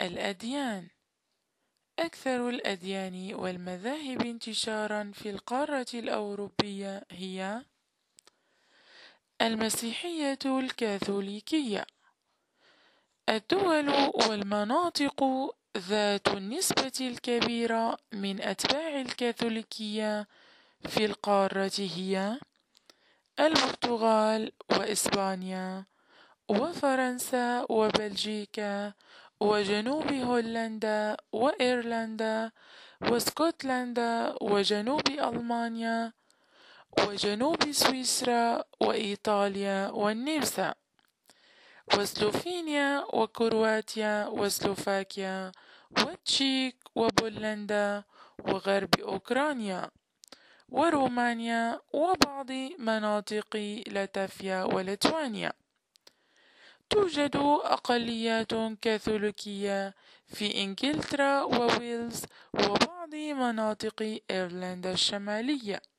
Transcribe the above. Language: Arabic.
الأديان. أكثر الأديان والمذاهب انتشارا في القارة الأوروبية هي المسيحية الكاثوليكية. الدول والمناطق ذات النسبة الكبيرة من أتباع الكاثوليكية في القارة هي البرتغال وإسبانيا وفرنسا وبلجيكا وجنوب هولندا وإيرلندا واسكتلندا وجنوب ألمانيا وجنوب سويسرا وإيطاليا والنمسا وسلوفينيا وكرواتيا وسلوفاكيا والتشيك وبولندا وغرب أوكرانيا ورومانيا وبعض مناطق لاتفيا وليتوانيا. توجد أقليات كاثوليكية في إنجلترا وويلز وبعض مناطق إيرلندا الشمالية.